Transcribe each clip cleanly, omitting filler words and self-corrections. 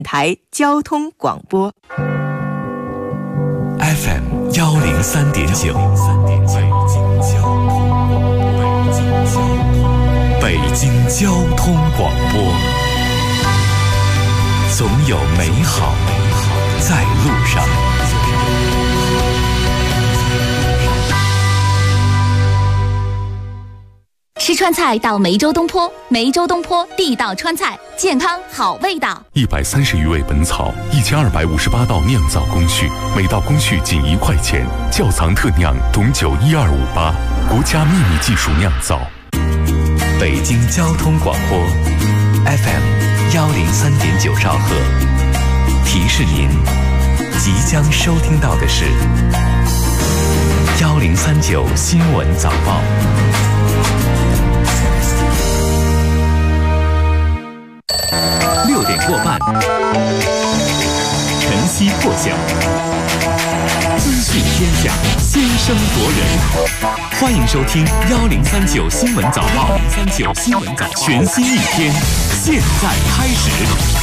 台交通广播 FM 103.9，北京交通广播，总有美好在路上。 吃川菜到梅州东坡，梅州东坡地道川菜，健康好味道。 130余味本草，1258道酿造工序，每道工序仅1块钱。窖藏特酿董酒1258，国家秘密技术酿造。 北京交通广播 FM 103.9兆赫，提示您即将收听到的是1039新闻早报。6点过半，晨曦破晓，资讯天下，先声夺人。欢迎收听1039新闻早报，1039新闻早报，全新一天，现在开始。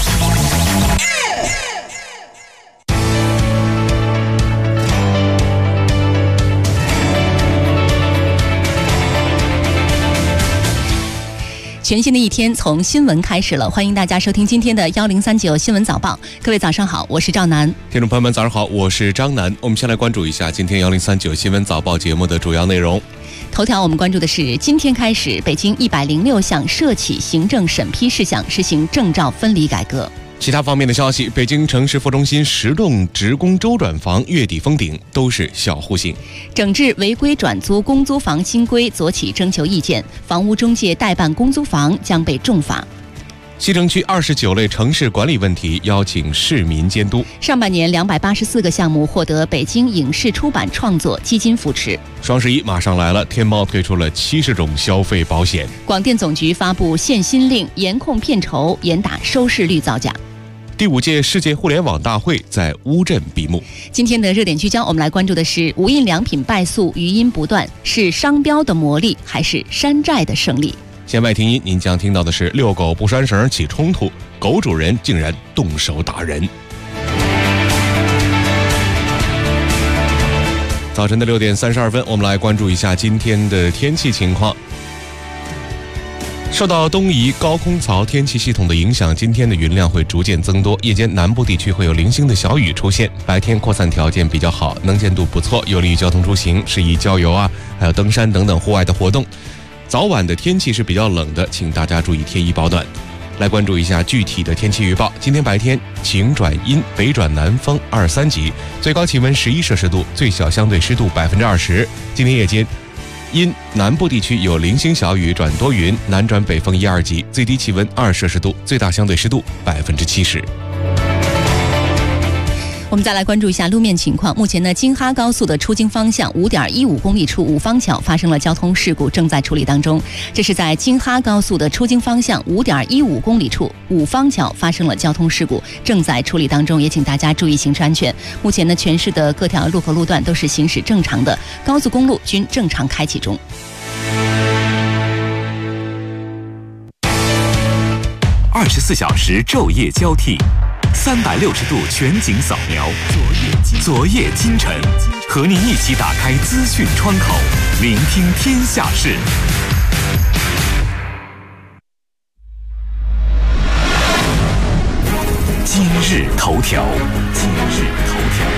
全新的一天从新闻开始了，欢迎大家收听今天的1039新闻早报。各位早上好，我是赵楠。 听众朋友们早上好，我是张楠。我们先来关注一下今天1039新闻早报节目的主要内容。 头条我们关注的是，今天开始北京106项涉企行政审批事项实行证照分离改革。 其他方面的消息，北京城市副中心10栋职工周转房月底封顶，都是小户型。 整治违规转租公租房新规昨起征求意见，房屋中介代办公租房将被重罚。 西城区29类城市管理问题邀请市民监督。 上半年284个项目获得北京影视出版创作基金扶持。 双11马上来了，天猫推出了70种消费保险。 广电总局发布限薪令，严控片酬，严打收视率造假。 第5届世界互联网大会在乌镇闭幕。 今天的热点聚焦，我们来关注的是无印良品败诉，余音不断，是商标的魔力，还是山寨的胜利？ 弦外听音，您将听到的是遛狗不拴绳起冲突，狗主人竟然动手打人。早晨的6点32分，我们来关注一下今天的天气情况。受到东移高空槽天气系统的影响，今天的云量会逐渐增多，夜间南部地区会有零星的小雨出现，白天扩散条件比较好，能见度不错，有利于交通出行，适宜郊游还有登山等等户外的活动。早晚的天气是比较冷的，请大家注意添衣保暖。来关注一下具体的天气预报。今天白天晴转阴，北转南风2、3级，最高气温11摄氏度，最小相对湿度20%。今天夜间因南部地区有零星小雨转多云，南转北风1、2级，最低气温2摄氏度，最大相对湿度70%。 我们再来关注一下路面情况。目前呢，京哈高速的出京方向5.15公里处五方桥发生了交通事故，正在处理当中。这是在京哈高速的出京方向5.15公里处五方桥发生了交通事故，正在处理当中，也请大家注意行车安全。目前呢，全市的各条路口路段都是行驶正常的，高速公路均正常开启中。 24小时昼夜交替，360度全景扫描，昨夜今晨，和您一起打开资讯窗口，聆听天下事。今日头条，今日头条。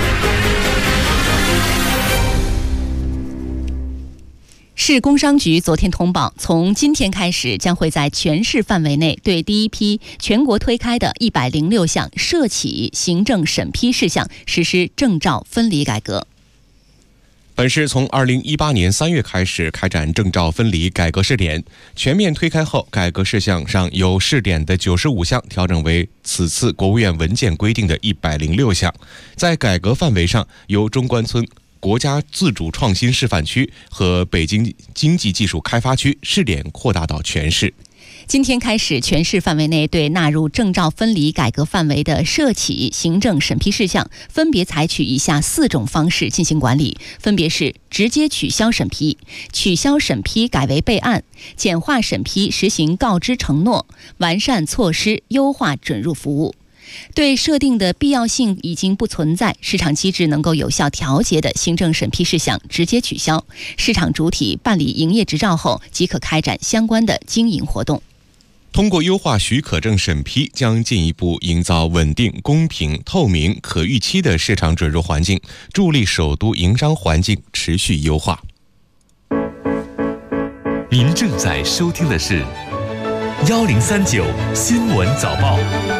市工商局昨天通报，从今天开始，将会在全市范围内对第一批全国推开的106项涉企行政审批事项实施证照分离改革。 本市从2018年3月开始开展证照分离改革试点，全面推开后，改革事项上有试点的95项调整为此次国务院文件规定的106项。在改革范围上，由中关村国家自主创新示范区和北京经济技术开发区试点扩大到全市。 今天开始，全市范围内对纳入证照分离改革范围的涉企行政审批事项，分别采取以下4种方式进行管理，分别是直接取消审批、取消审批改为备案、简化审批实行告知承诺、完善措施优化准入服务。 对设定的必要性已经不存在市场机制能够有效调节的行政审批事项直接取消，市场主体办理营业执照后即可开展相关的经营活动。 通过优化许可证审批，将进一步营造稳定、公平、透明、可预期的市场准入环境，助力首都营商环境持续优化。 您正在收听的是1039新闻早报。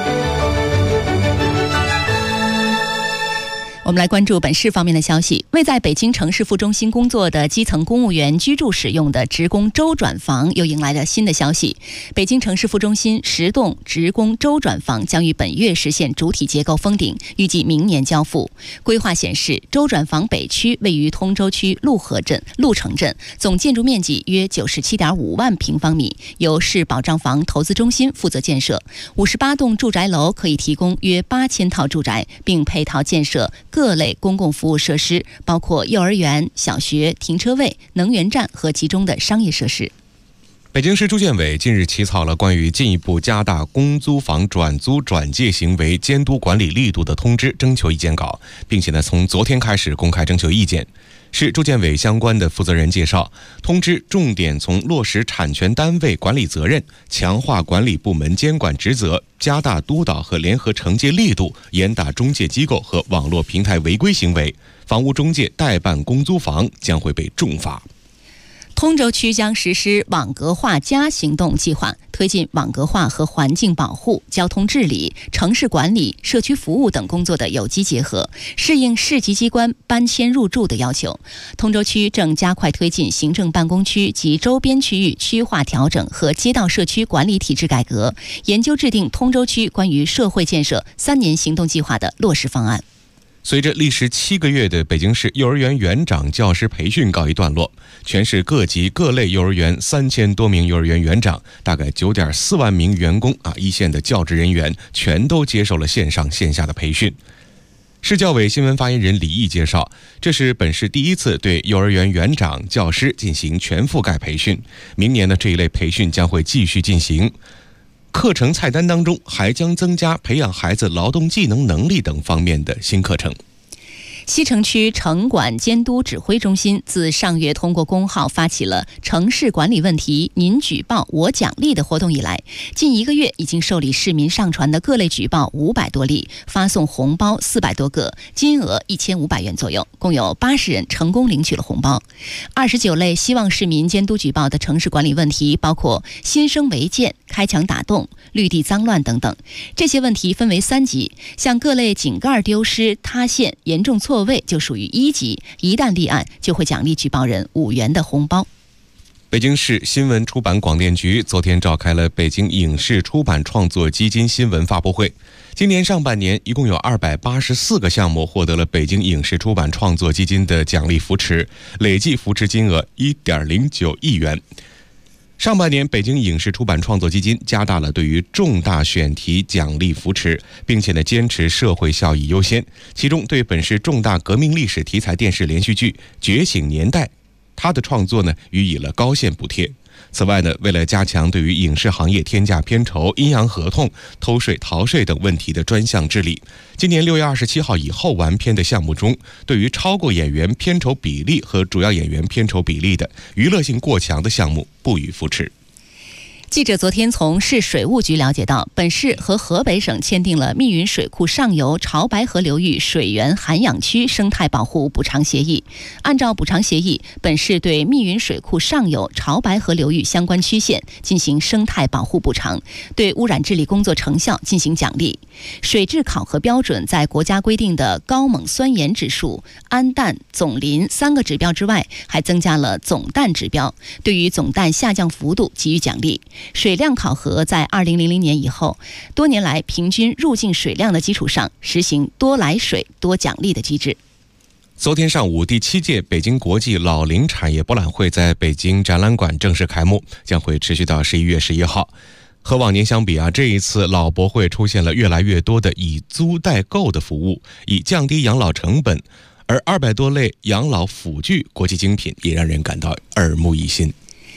我们来关注本市方面的消息。为在北京城市副中心工作的基层公务员居住使用的职工周转房又迎来了新的消息。北京城市副中心10栋职工周转房将于本月实现主体结构封顶，预计明年交付。规划显示，周转房北区位于通州区鹿城镇，总建筑面积约97.5万平方米，由市保障房投资中心负责建设。58栋住宅楼可以提供约8000套住宅，并配套建设各类公共服务设施，包括幼儿园、小学、停车位、能源站和集中的商业设施。 北京市住建委近日起草了关于进一步加大公租房转租转借行为监督管理力度的通知征求意见稿，并且从昨天开始公开征求意见。市住建委相关的负责人介绍，通知重点从落实产权单位管理责任、强化管理部门监管职责、加大督导和联合惩戒力度，严打中介机构和网络平台违规行为，房屋中介代办公租房将会被重罚。 通州区将实施网格化+行动计划，推进网格化和环境保护、交通治理、城市管理、社区服务等工作的有机结合，适应市级机关搬迁入住的要求。通州区正加快推进行政办公区及周边区域区划调整和街道社区管理体制改革，研究制定通州区关于社会建设3年行动计划的落实方案。 随着历时7个月的北京市幼儿园园长教师培训告一段落，全市各级各类幼儿园3000多名幼儿园园长，大概9.4万名员工一线的教职人员全都接受了线上线下的培训。市教委新闻发言人李毅介绍，这是本市第一次对幼儿园园长、教师进行全覆盖培训，明年这一类培训将会继续进行。课程菜单当中还将增加培养孩子劳动技能能力等方面的新课程。 西城区城管监督指挥中心自上月通过公号发起了城市管理问题您举报我奖励的活动以来，近1个月已经受理市民上传的各类举报500多例，发送红包400多个，金额1500元左右，共有80人成功领取了红包。29类希望市民监督举报的城市管理问题包括新生违建、开墙打洞、绿地脏乱等等。这些问题分为3级，像各类井盖丢失、塌陷、严重错位就属于1级，一旦立案就会奖励举报人5元的红包。 北京市新闻出版广电局昨天召开了北京影视出版创作基金新闻发布会。今年上半年一共有284个项目获得了北京影视出版创作基金的奖励扶持，累计扶持金额1.09亿元。上半年，北京影视出版创作基金加大了对于重大选题奖励扶持，并且坚持社会效益优先。其中，对本市重大革命历史题材电视连续剧《觉醒年代》，它的创作予以了高线补贴。此外为了加强对于影视行业天价片酬、阴阳合同、偷税逃税等问题的专项治理，今年6月27号以后完片的项目中，对于超过演员片酬比例和主要演员片酬比例的娱乐性过强的项目不予扶持。 记者昨天从市水务局了解到，本市和河北省签订了密云水库上游潮白河流域水源涵养区生态保护补偿协议。按照补偿协议，本市对密云水库上游潮白河流域相关区县进行生态保护补偿，对污染治理工作成效进行奖励。水质考核标准在国家规定的高锰酸盐指数、氨氮、总磷3个指标之外，还增加了总氮指标，对于总氮下降幅度给予奖励。水量考核在2000年以后，多年来平均入境水量的基础上，实行多来水多奖励的机制。 昨天上午，第7届北京国际老龄产业博览会在北京展览馆正式开幕，将会持续到11月11号。和往年相比这一次老博会出现了越来越多的以租代购的服务，以降低养老成本，而200多类养老辅具国际精品也让人感到耳目一新。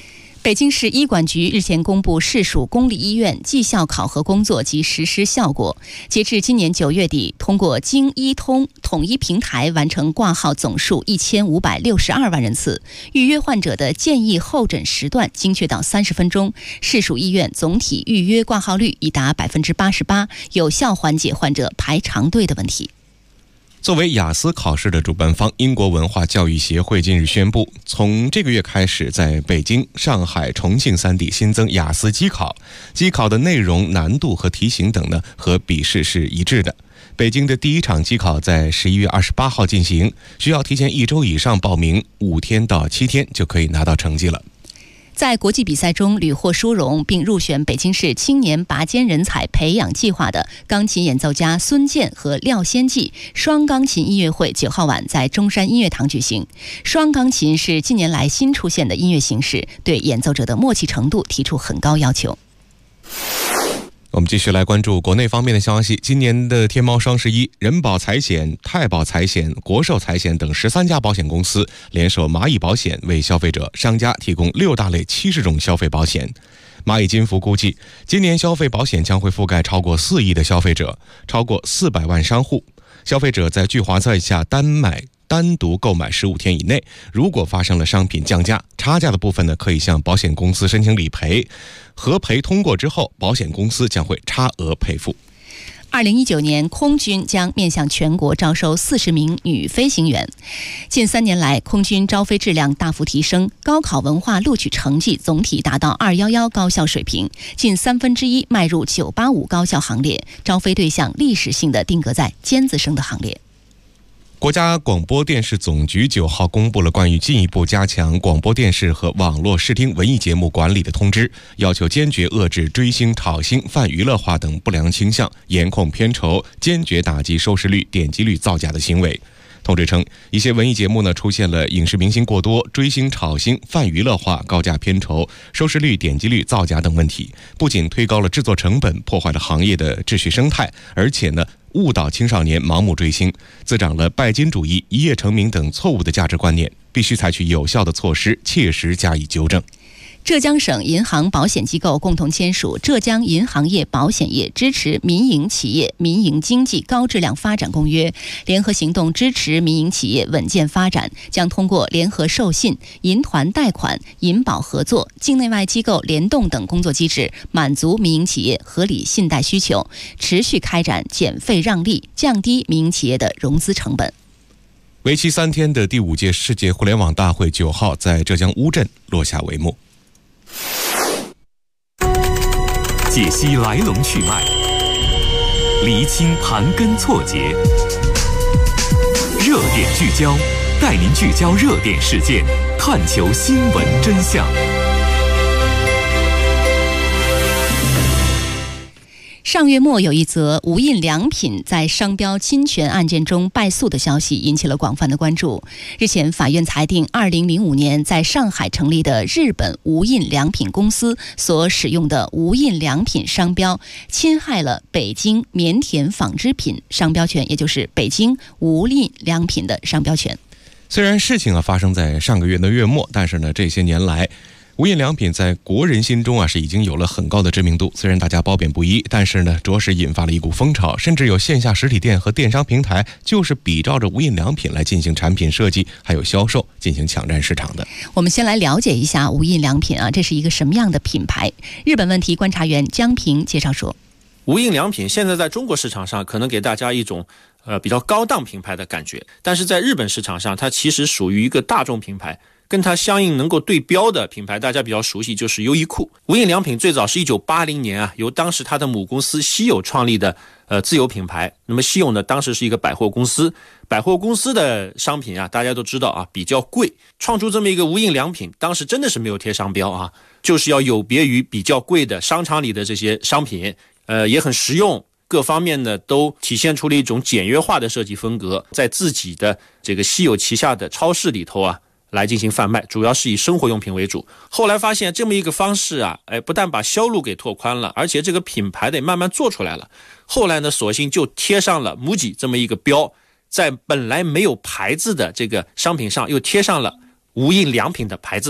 北京市医管局日前公布市属公立医院绩效考核工作及实施效果。截至今年9月底，通过京医通统一平台完成挂号总数1562万人次，预约患者的建议候诊时段精确到30分钟，市属医院总体预约挂号率已达88%，有效缓解患者排长队的问题。 作为雅思考试的主办方，英国文化教育协会近日宣布，从这个月开始，在北京、上海、重庆3地新增雅思机考，机考的内容、难度和题型等呢，和笔试是一致的。北京的第一场机考在11月28号进行，需要提前1周以上报名，5天到7天就可以拿到成绩了。 在国际比赛中屡获殊荣并入选北京市青年拔尖人才培养计划的钢琴演奏家孙健和廖先记双钢琴音乐会9号晚在中山音乐堂举行。双钢琴是近年来新出现的音乐形式，对演奏者的默契程度提出很高要求。 我们继续来关注国内方面的消息。今年的天猫双11，人保财险、太保财险、国寿财险等13家保险公司联手蚂蚁保险，为消费者、商家提供6大类70种消费保险。蚂蚁金服估计，今年消费保险将会覆盖超过4亿的消费者，超过400万商户。消费者在聚划算下单独购买15天以内，如果发生了商品降价，差价的部分呢，可以向保险公司申请理赔，核赔通过之后，保险公司将会差额赔付。 2019年，空军将面向全国招收40名女飞行员。近3年来，空军招飞质量大幅提升，高考文化录取成绩总体达到211高校水平，近1/3迈入985高校行列，招飞对象历史性的定格在尖子生的行列。 国家广播电视总局9号公布了关于进一步加强广播电视和网络视听文艺节目管理的通知，要求坚决遏制追星、炒星、泛娱乐化等不良倾向，严控片酬，坚决打击收视率、点击率造假的行为。通知称，一些文艺节目呢出现了影视明星过多、追星、炒星、泛娱乐化、高价片酬、收视率、点击率造假等问题，不仅推高了制作成本，破坏了行业的秩序生态，而且呢误导青少年盲目追星，滋长了拜金主义、一夜成名等错误的价值观念，必须采取有效的措施，切实加以纠正。 浙江省银行保险机构共同签署《浙江银行业保险业支持民营企业民营经济高质量发展公约》，联合行动支持民营企业稳健发展，将通过联合授信、银团贷款、银保合作、境内外机构联动等工作机制，满足民营企业合理信贷需求，持续开展减费让利，降低民营企业的融资成本。 为期3天的第5届世界互联网大会9号在浙江乌镇落下帷幕。 解析来龙去脉，厘清盘根错节，热点聚焦，带您聚焦热点事件，探求新闻真相。 上月末有一则无印良品在商标侵权案件中败诉的消息引起了广泛的关注。日前，法院裁定2005年在上海成立的日本无印良品公司所使用的无印良品商标侵害了北京棉田纺织品商标权，也就是北京无印良品的商标权。 虽然事情发生在上个月的月末，但是呢，这些年来无印良品在国人心中是已经有了很高的知名度。虽然大家褒贬不一，但是呢，着实引发了一股风潮，甚至有线下实体店和电商平台就是比照着无印良品来进行产品设计还有销售，进行抢占市场的。 我们先来了解一下无印良品这是一个什么样的品牌？日本问题观察员江平介绍说， 无印良品现在在中国市场上可能给大家一种比较高档品牌的感觉，但是在日本市场上它其实属于一个大众品牌。跟它相应能够对标的品牌，大家比较熟悉就是优衣库。无印良品最早是1980年由当时它的母公司西友创立的自有品牌。那么西友呢，当时是一个百货公司，百货公司的商品大家都知道比较贵。创出这么一个无印良品，当时真的是没有贴商标就是要有别于比较贵的商场里的这些商品，也很实用。各方面呢都体现出了一种简约化的设计风格，在自己的这个西友旗下的超市里头来进行贩卖，主要是以生活用品为主。后来发现这么一个方式不但把销路给拓宽了，而且这个品牌得慢慢做出来了。后来呢，索性就贴上了 MUJI 这么一个标，在本来没有牌子的这个商品上又贴上了无印良品的牌子。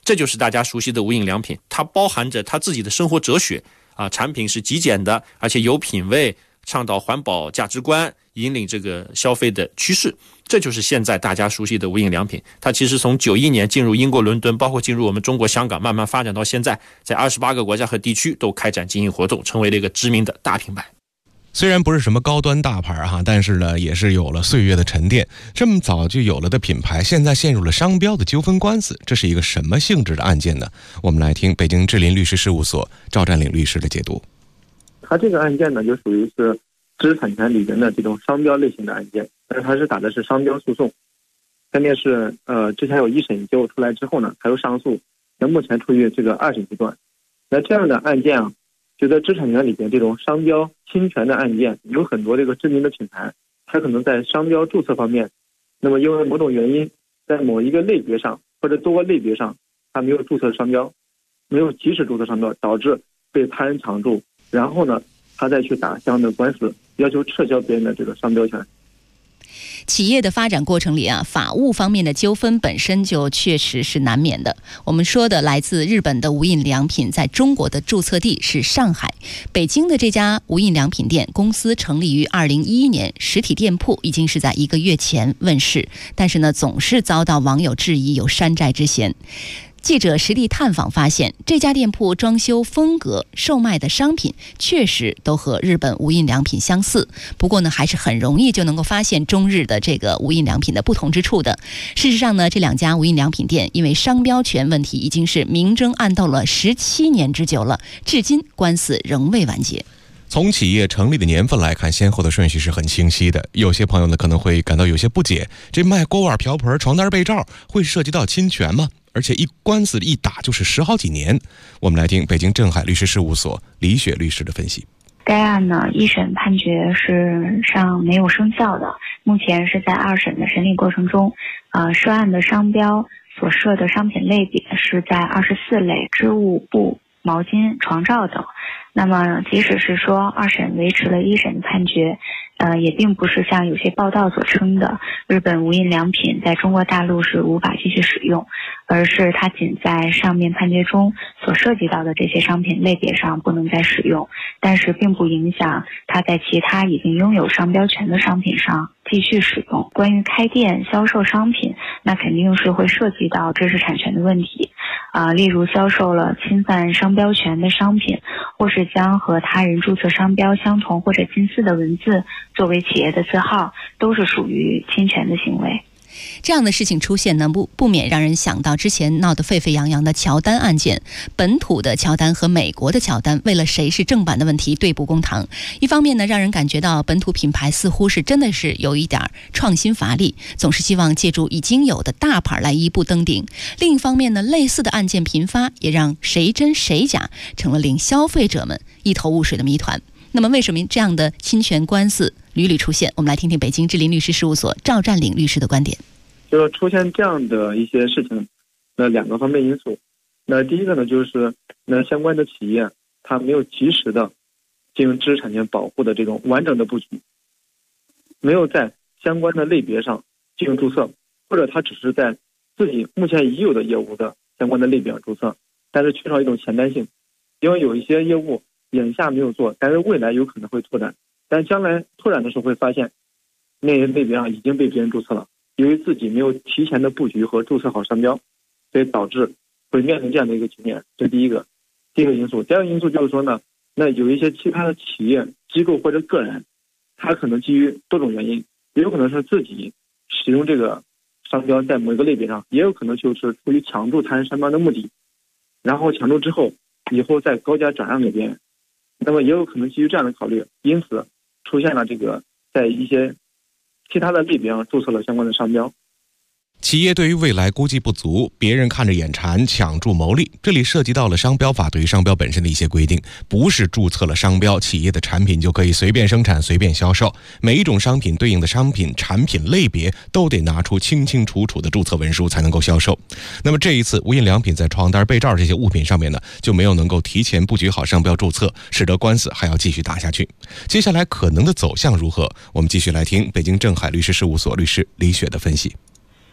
这就是大家熟悉的无印良品，它包含着它自己的生活哲学啊，产品是极简的，而且有品位，倡导环保价值观，引领这个消费的趋势。这就是现在大家熟悉的无印良品。它其实从91年进入英国伦敦，包括进入我们中国香港，慢慢发展到现在，在28个国家和地区都开展经营活动，成为了一个知名的大品牌。 虽然不是什么高端大牌哈，但是呢，也是有了岁月的沉淀。这么早就有了的品牌，现在陷入了商标的纠纷官司，这是一个什么性质的案件呢？我们来听北京智林律师事务所赵占领律师的解读。 他这个案件呢，就属于是知识产权里边的这种商标类型的案件，但是他是打的是商标诉讼。下面是之前有一审结果出来之后呢，还有上诉，那目前处于这个2审阶段。那这样的案件啊，觉得知识产权里边这种商标侵权的案件，有很多这个知名的品牌，它可能在商标注册方面，那么因为某种原因，在某一个类别上或者多个类别上，它没有注册商标，没有及时注册商标，导致被他人抢注，然后呢，他再去打相应的官司，要求撤销别人的这个商标权。 企业的发展过程里啊，法务方面的纠纷本身就确实是难免的。我们说的来自日本的无印良品在中国的注册地是上海，北京的这家无印良品店公司成立于2011年，实体店铺已经是在1个月前问世，但是呢，总是遭到网友质疑有山寨之嫌。记者实地探访发现，这家店铺装修风格、售卖的商品确实都和日本无印良品相似，不过呢，还是很容易就能够发现中日的这个无印良品的不同之处的。事实上呢，这2家无印良品店因为商标权问题已经是明争暗斗了17年之久了，至今官司仍未完结。 从企业成立的年份来看，先后的顺序是很清晰的。有些朋友呢可能会感到有些不解，这卖锅碗瓢盆、床单被罩会涉及到侵权吗？而且一官司一打就是10好几年。我们来听北京镇海律师事务所李雪律师的分析。 该案呢，1审判决是尚没有生效的，目前是在2审的审理过程中。涉案的商标所涉的商品类别是在24类织物、布、毛巾、床罩等。那么即使是说2审维持了1审的判决，也并不是像有些报道所称的日本无印良品在中国大陆是无法继续使用，而是它仅在上面判决中所涉及到的这些商品类别上不能再使用，但是并不影响它在其他已经拥有商标权的商品上继续使用。关于开店销售商品，那肯定是会涉及到知识产权的问题，例如销售了侵犯商标权的商品，或是将和他人注册商标相同或者近似的文字作为企业的字号，都是属于侵权的行为。 这样的事情出现呢，不免让人想到之前闹得沸沸扬扬的乔丹案件。本土的乔丹和美国的乔丹为了谁是正版的问题对簿公堂。一方面呢，让人感觉到本土品牌似乎是真的是有一点创新乏力，总是希望借助已经有的大牌来一步登顶。另一方面呢，类似的案件频发，也让谁真谁假成了令消费者们一头雾水的谜团。那么为什么这样的侵权官司屡屡出现？我们来听听北京智林律师事务所赵占领律师的观点。 就是出现这样的一些事情，那2个方面因素。那第一个呢，就是那相关的企业它没有及时的进行知识产权保护的这种完整的布局，没有在相关的类别上进行注册，或者它只是在自己目前已有的业务的相关的类别上注册，但是缺少一种前瞻性。因为有一些业务眼下没有做，但是未来有可能会拓展，但将来拓展的时候会发现那些类别上已经被别人注册了，由于自己没有提前的布局和注册好商标，所以导致会面临这样的一个局面。这是第一个因素。第二个因素就是说呢，那有一些其他的企业、机构或者个人，他可能基于多种原因，也有可能是自己使用这个商标在某一个类别上，也有可能就是出于抢注他人商标的目的，然后抢注之后以后再高价转让给别人，那么也有可能基于这样的考虑，因此出现了这个在一些其他的类别上注册了相关的商标。 企业对于未来估计不足，别人看着眼馋，抢注牟利。这里涉及到了商标法对于商标本身的一些规定，不是注册了商标，企业的产品就可以随便生产、随便销售。每一种商品对应的商品产品类别都得拿出清清楚楚的注册文书才能够销售。那么这一次无印良品在床单、被罩这些物品上面呢，就没有能够提前布局好商标注册，使得官司还要继续打下去。接下来可能的走向如何？我们继续来听北京镇海律师事务所律师李雪的分析。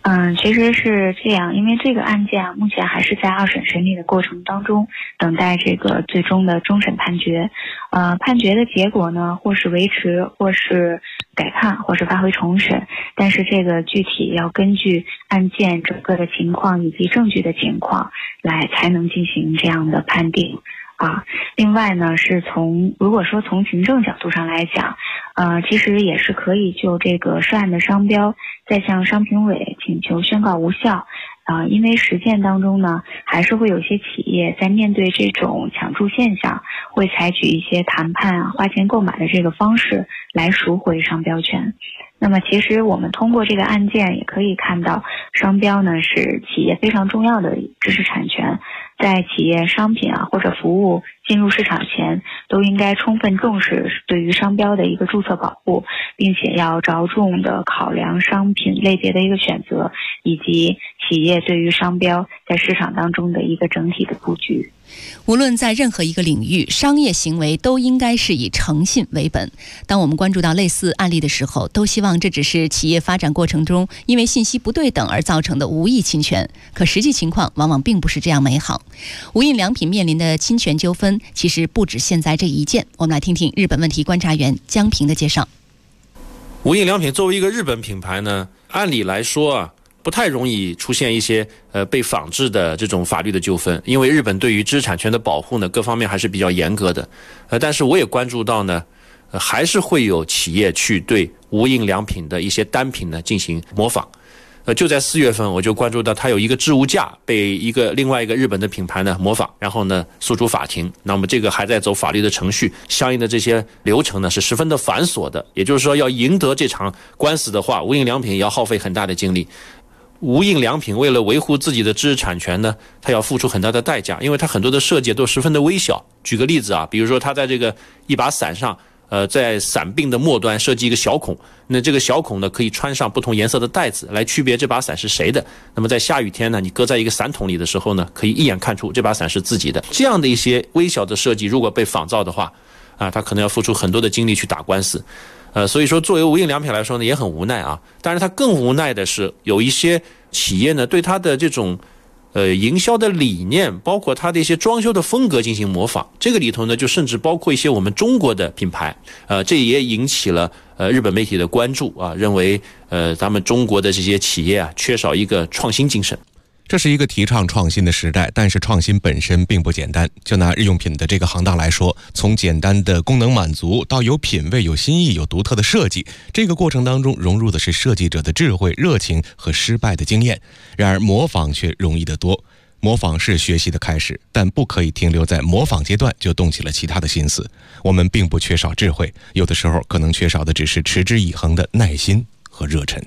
其实是这样，因为这个案件目前还是在2审审理的过程当中，等待这个最终的终审判决。判决的结果呢，或是维持，或是改判，或是发回重审，但是这个具体要根据案件整个的情况以及证据的情况来才能进行这样的判定。另外呢，如果说从行政角度上来讲，其实也是可以就这个涉案的商标再向商评委请求宣告无效。因为实践当中呢，还是会有些企业在面对这种抢注现象，会采取一些谈判花钱购买的这个方式来赎回商标权。那么其实我们通过这个案件也可以看到，商标呢是企业非常重要的知识产权，在企业商品或者服务进入市场前，都应该充分重视对于商标的一个注册保护，并且要着重的考量商品类别的一个选择，以及企业对于商标在市场当中的一个整体的布局。 无论在任何一个领域，商业行为都应该是以诚信为本。当我们关注到类似案例的时候，都希望这只是企业发展过程中因为信息不对等而造成的无意侵权，可实际情况往往并不是这样美好。无印良品面临的侵权纠纷其实不止现在这一件。我们来听听日本问题观察员江平的介绍。 无印良品作为一个日本品牌呢，按理来说不太容易出现一些被仿制的这种法律的纠纷，因为日本对于知识产权的保护呢，各方面还是比较严格的。但是我也关注到呢，还是会有企业去对无印良品的一些单品呢进行模仿。就在4月份，我就关注到它有一个置物架被另外一个日本的品牌呢模仿，然后呢诉诸法庭。那么这个还在走法律的程序，相应的这些流程呢是十分的繁琐的。也就是说，要赢得这场官司的话，无印良品也要耗费很大的精力。无印良品为了维护自己的知识产权呢，它要付出很大的代价，因为它很多的设计都十分的微小。举个例子比如说它在这个一把伞上，在伞柄的末端设计一个小孔，那这个小孔呢可以穿上不同颜色的带子来区别这把伞是谁的。那么在下雨天呢，你搁在一个伞桶里的时候呢，可以一眼看出这把伞是自己的。这样的一些微小的设计，如果被仿造的话，它可能要付出很多的精力去打官司。所以说作为无印良品来说呢，也很无奈当然它更无奈的是，有一些企业呢对它的这种营销的理念，包括它的一些装修的风格进行模仿。这个里头呢，就甚至包括一些我们中国的品牌，这也引起了日本媒体的关注认为咱们中国的这些企业缺少一个创新精神。 这是一个提倡创新的时代，但是创新本身并不简单。就拿日用品的这个行当来说，从简单的功能满足到有品味、有新意、有独特的设计，这个过程当中融入的是设计者的智慧、热情和失败的经验。然而模仿却容易得多。模仿是学习的开始，但不可以停留在模仿阶段就动起了其他的心思。我们并不缺少智慧，有的时候可能缺少的只是持之以恒的耐心和热忱。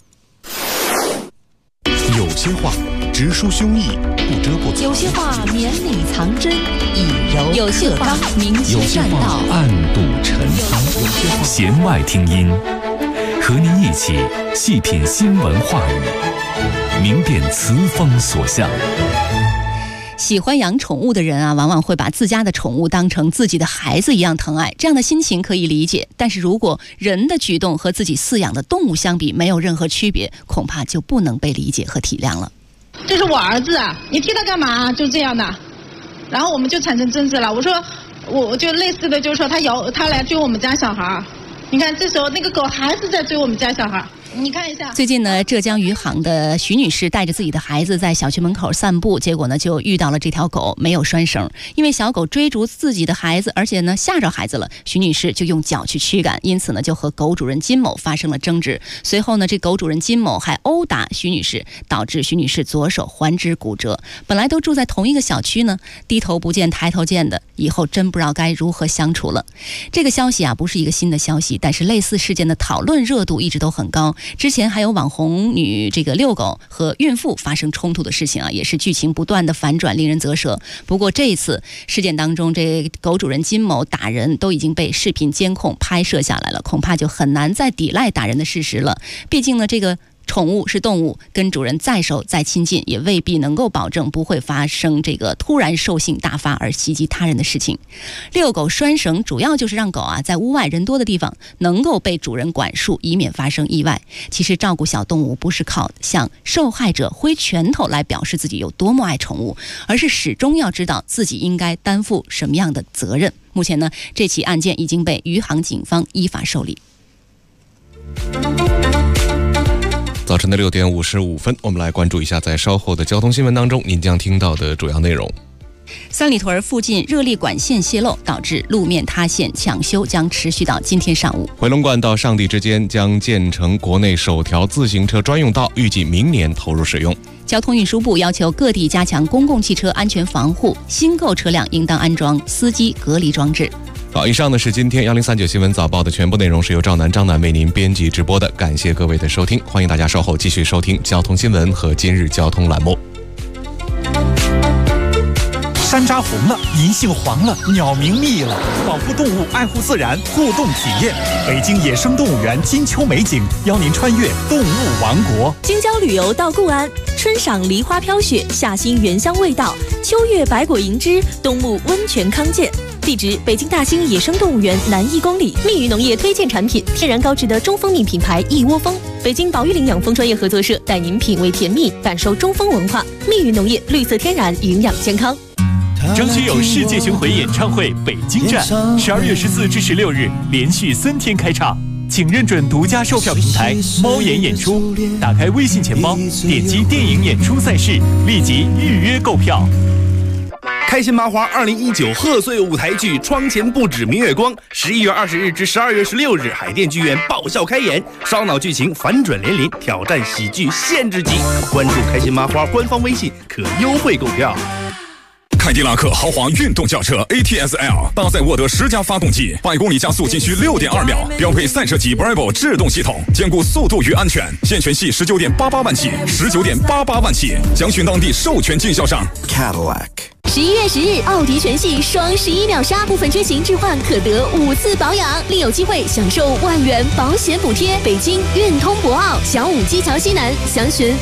有些话直抒胸臆，不遮不藏； 有些话绵里藏针，以柔有些话明修栈道， 暗度陈仓。弦外听音，和您一起细品新闻话语，明辨词风所向。 喜欢养宠物的人往往会把自家的宠物当成自己的孩子一样疼爱，这样的心情可以理解。但是如果人的举动和自己饲养的动物相比没有任何区别，恐怕就不能被理解和体谅了。 这是我儿子你踢他干嘛？就这样的，然后我们就产生争执了。我说，我就类似的，就是说他来追我们家小孩，你看这时候那个狗还是在追我们家小孩。你看一下， 最近呢，浙江余杭的徐女士带着自己的孩子在小区门口散步，结果呢就遇到了这条狗，没有拴绳，因为小狗追逐自己的孩子，而且呢吓着孩子了，徐女士就用脚去驱赶，因此呢就和狗主人金某发生了争执。随后呢，这狗主人金某还殴打徐女士，导致徐女士左手环肢骨折。本来都住在同一个小区呢，低头不见抬头见的，以后真不知道该如何相处了。这个消息不是一个新的消息，但是类似事件的讨论热度一直都很高。之前还有网红女这个遛狗和孕妇发生冲突的事情也是剧情不断的反转，令人啧舌。不过这一次事件当中，这狗主人金某打人都已经被视频监控拍摄下来了，恐怕就很难再抵赖打人的事实了。毕竟呢，这个宠物是动物，跟主人再熟再亲近，也未必能够保证不会发生这个突然兽性大发而袭击他人的事情。遛狗拴绳主要就是让狗在屋外人多的地方能够被主人管束，以免发生意外。其实照顾小动物不是靠向受害者挥拳头来表示自己有多么爱宠物，而是始终要知道自己应该担负什么样的责任。目前呢，这起案件已经被余杭警方依法受理。 早晨的6点55分，我们来关注一下在稍后的交通新闻当中您将听到的主要内容。 三里屯附近热力管线泄漏，导致路面塌陷，抢修将持续到今天上午。 回龙观到上地之间将建成国内首条自行车专用道，预计明年投入使用。 交通运输部要求各地加强公共汽车安全防护，新购车辆应当安装司机隔离装置。 好，以上呢是今天1039新闻早报的全部内容，是由赵楠、张楠为您编辑直播的，感谢各位的收听，欢迎大家稍后继续收听交通新闻和今日交通栏目。 山楂红了，银杏黄了，鸟鸣密了，保护动物，爱护自然，互动体验。北京野生动物园金秋美景，邀您穿越动物王国。 京郊旅游到固安，春赏梨花飘雪，夏欣原香味道，秋月百果银枝，冬沐温泉康健。地址：北京大兴野生动物园南1公里。蜜语农业推荐产品：天然高质的中蜂蜜品牌一窝蜂。北京保育领养蜂专业合作社带您品味甜蜜，感受中蜂文化。蜜语农业，绿色天然，营养健康。 张学友世界巡回演唱会北京站，12月14至16日连续3天开唱，请认准独家售票平台猫眼演出，打开微信钱包，点击电影演出赛事，立即预约购票。 开心麻花2019贺岁舞台剧《窗前不止明月光》11月20日至12月16日海淀剧院爆笑开演，烧脑剧情反转连连，挑战喜剧限制级。关注开心麻花官方微信可优惠购票。 凯迪拉克豪华运动轿车 ATS-L 搭载沃德10加发动机，100公里加速仅需6.2秒，标配赛车级 Bravo 制动系统，兼顾速度与安全。现权系19.88万起，19.88万起，详询当地授权经销商。 Cadillac。 11月10日，奥迪全系双11秒杀，部分车型置换可得5次保养，另有机会享受万元保险补贴。北京运通博奥小武基桥西南，详询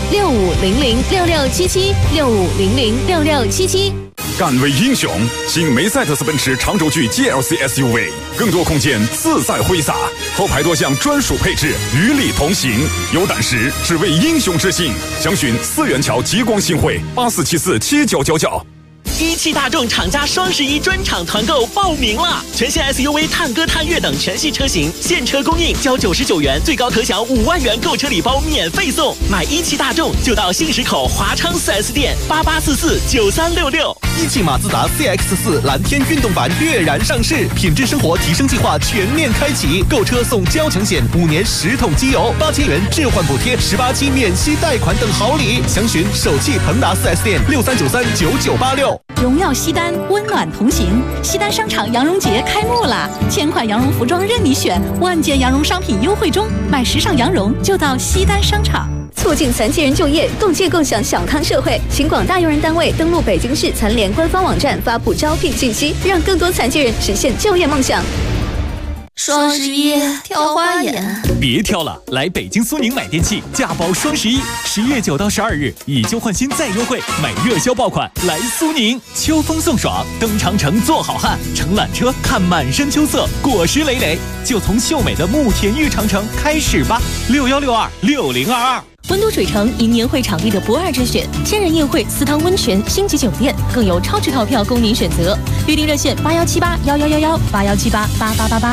65006677，65006677。 敢为英雄，新梅赛德斯奔驰长轴距 GLC SUV， 更多空间自在挥洒，后排多项专属配置与你同行。有胆识，只为英雄之心。详询4元桥极光新会84747999。 一汽大众厂家双11专场团购报名了，全线 SUV 探歌探岳等全系车型现车供应，交99元，最高可享5万元购车礼包免费送。买一汽大众就到新石口华昌 4S 店88449366。 一汽马自达 CX-4 蓝天运动版跃然上市，品质生活提升计划全面开启，购车送交强险，5年10桶机油，8000元置换补贴，18期免息贷款等好礼。详询首汽腾达 4S 店63939986。 荣耀西单，温暖同行。西单商场羊绒节开幕了，1000款羊绒服装任你选，万件羊绒商品优惠中，买时尚羊绒就到西单商场。促进残疾人就业，共建共享小康社会，请广大用人单位登录北京市残联官方网站发布招聘信息，让更多残疾人实现就业梦想。 双11挑花眼， 别挑了，来北京苏宁买电器，价包双11，11月9到12日以旧换新再优惠，买热销爆款来苏宁。秋风送爽，登长城做好汉，乘缆车看满山秋色，果实累累，就从秀美的慕田峪长城开始吧。61626022。 温都水城迎年会场地的不二之选，千人宴会、私汤温泉、星级酒店，更有超值套票供您选择。预订热线81781111，81788888。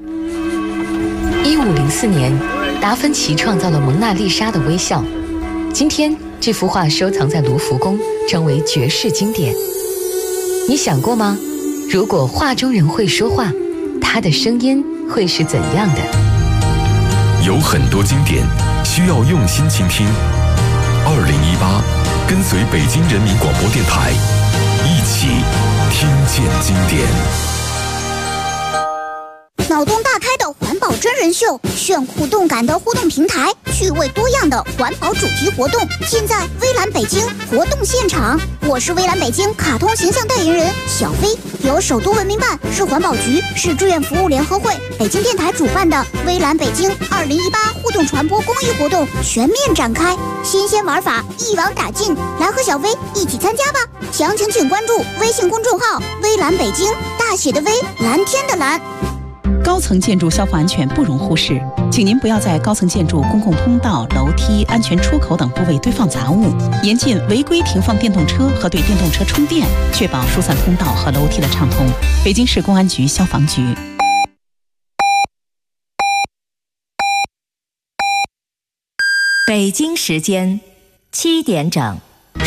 1504年，达芬奇创造了蒙娜丽莎的微笑。今天，这幅画收藏在卢浮宫，成为绝世经典。你想过吗？如果画中人会说话，他的声音会是怎样的？ 有很多经典需要用心倾听。2018，跟随北京人民广播电台，一起听见经典。 脑洞大开的环保保真人秀，炫酷动感的互动平台，趣味多样的环保主题活动，尽在微蓝北京活动现场。我是微蓝北京卡通形象代言人小飞，由首都文明办、市环保局、市志愿服务联合会、北京电台主办的微蓝北京2018互动传播公益活动全面展开，新鲜玩法一网打尽，来和小飞一起参加吧！详情请关注微信公众号微蓝北京，大写的微，蓝天的蓝。 高层建筑消防安全不容忽视，请您不要在高层建筑公共通道、楼梯、安全出口等部位堆放杂物，严禁违规停放电动车和对电动车充电，确保疏散通道和楼梯的畅通。北京市公安局消防局。 北京时间7点整。